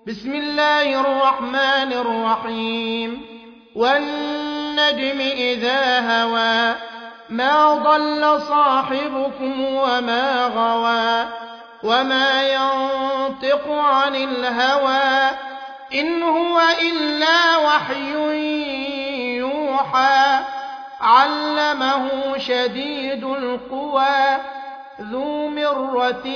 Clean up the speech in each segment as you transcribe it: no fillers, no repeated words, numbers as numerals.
بسم الله الرحمن الرحيم والنجم إذا هوى ما ضل صاحبكم وما غوى وما ينطق عن الهوى إن هو إلا وحي يوحى علمه شديد القوى ذو مرة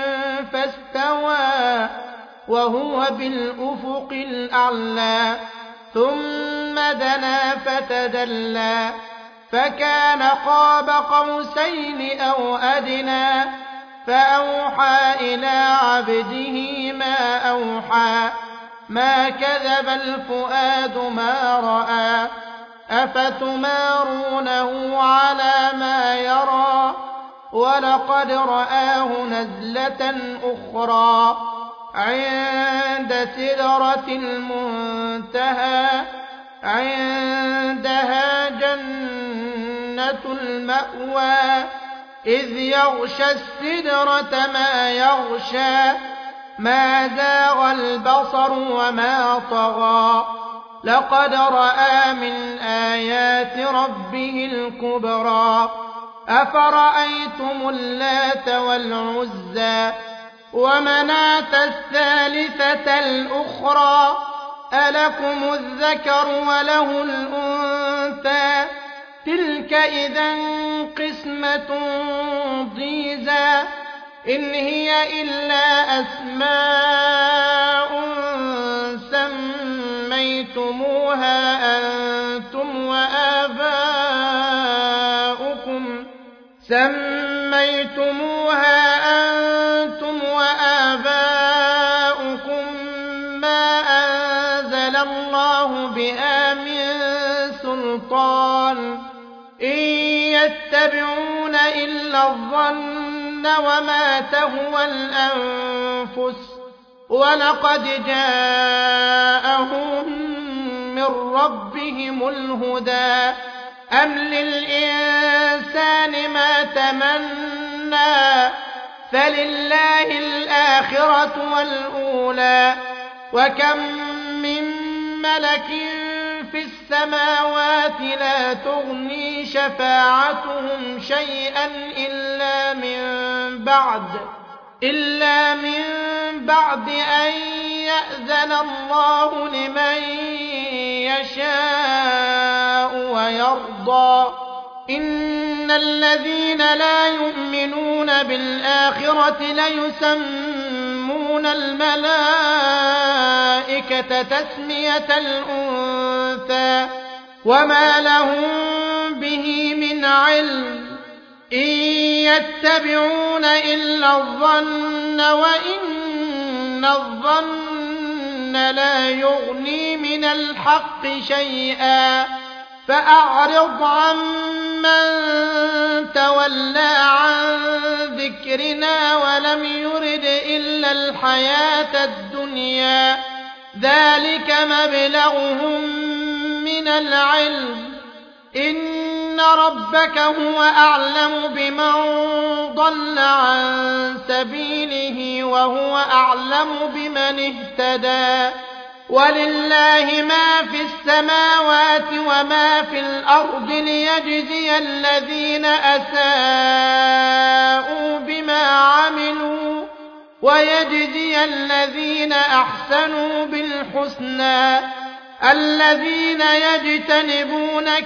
فاستوى وهو بالأفق الأعلى ثم دنا فتدلى فكان قاب قوسين أو أدنى فأوحى إلى عبده ما أوحى ما كذب الفؤاد ما رأى أفتمارونه على ما يرى ولقد رآه نزلة أخرى عند سدرة المنتهى عندها جنة المأوى إذ يغشى السدرة ما يغشى ما زاغ البصر وما طغى لقد رأى من آيات ربه الكبرى أفرأيتم اللات والعزى ومناة الثالثة الأخرى ألكم الذكر وله الأنثى تلك إذا قسمة ضيزى إن هي إلا أسماء سميتموها أنتم وآباؤكم ما أنزل الله بها من سلطان إن يتبعون إلا الظن وما تهوى الأنفس ولقد جاءهم من ربهم الهدى أم للإنسان ما تمنى فلله الآخرة والأولى وكم من ملك في السماوات لا تغني شفاعتهم شيئا إلا من بعد أن يأذن الله لمن يشاء ويرضى إن الذين لا يؤمنون بالآخرة ليسمون الملائكة تسمية الأنثى وما لهم به من علم إن يتبعون إلا الظن وإن الظن لا يغني من الحق شيئا فأعرض عمن تولى عن ذكرنا ولم يرد إلا الحياة الدنيا ذلك مبلغهم من العلم إن ربك هو أعلم بمن ضل عن سبيله وهو أعلم بمن اهتدى ولله ما في السماوات وما في الأرض ليجزي الذين أساءوا بما عملوا ويجزي الذين أحسنوا بالحسنى الذين يجتنبون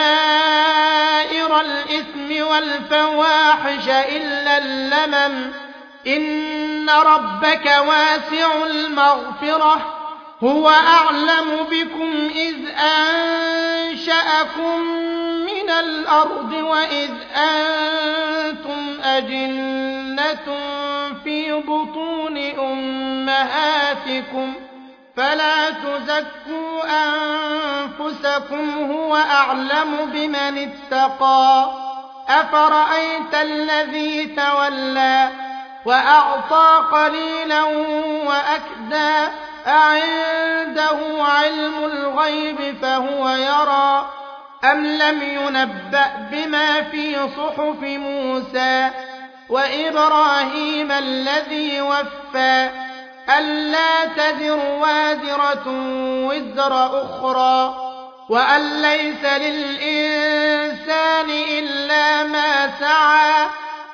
كبائر الإثم والفواحش إلا اللمم إن ربك واسع المغفرة هو أعلم بكم إذ أنشأكم من الأرض وإذ أنتم أجنة في بطون أمهاتكم فلا تزكوا أنفسكم هو أعلم بمن اتقى أفرأيت الذي تولى وأعطى قليلا وأكدى أعنده علم الغيب فهو يرى أم لم ينبأ بما في صحف موسى وإبراهيم الذي وفى ألا تزر وازرة وزر أخرى وأن ليس للإنسان إلا ما سعى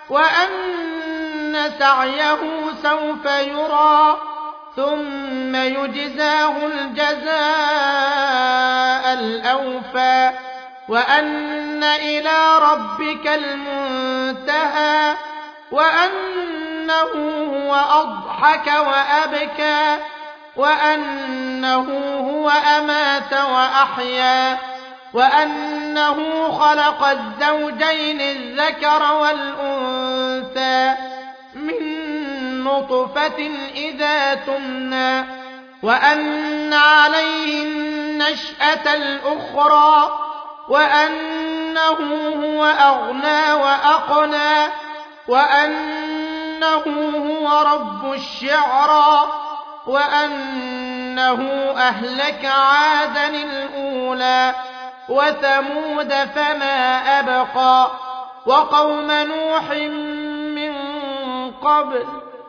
وأن سعيه سوف يرى ثم يجزاه الجزاء الأوفى وأن إلى ربك المنتهى وأنه هو أضحك وأبكى وأنه هو أمات وأحيا وأنه خلق الزوجين الذكر والأنثى من نطفة إذا تمنى وأن عليه النشأة الأخرى وأنه هو أغنى وأقنى وأنه هو رب الشعرى وأنه أهلك عادا الأولى وثمود فما أبقى وقوم نوح من قبل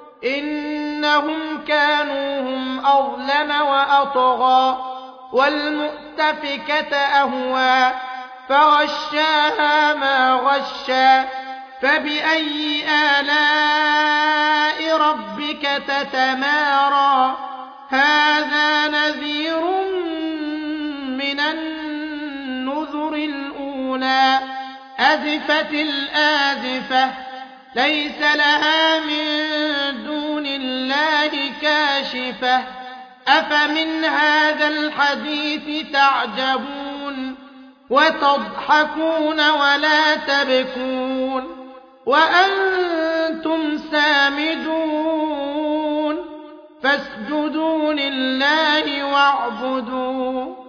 إنهم كانوا هم أظلم وأطغى والمؤتفكة أهوى فغشاها ما غشى فبأي آلاء ربك تتمارى هذا نذير من النذر الأولى أزفت الآزفة ليس لها من دون الله كاشفة أفمن هذا الحديث تعجبون وتضحكون ولا تبكون وأنتم سامدون فاسجدوا لله واعبدوا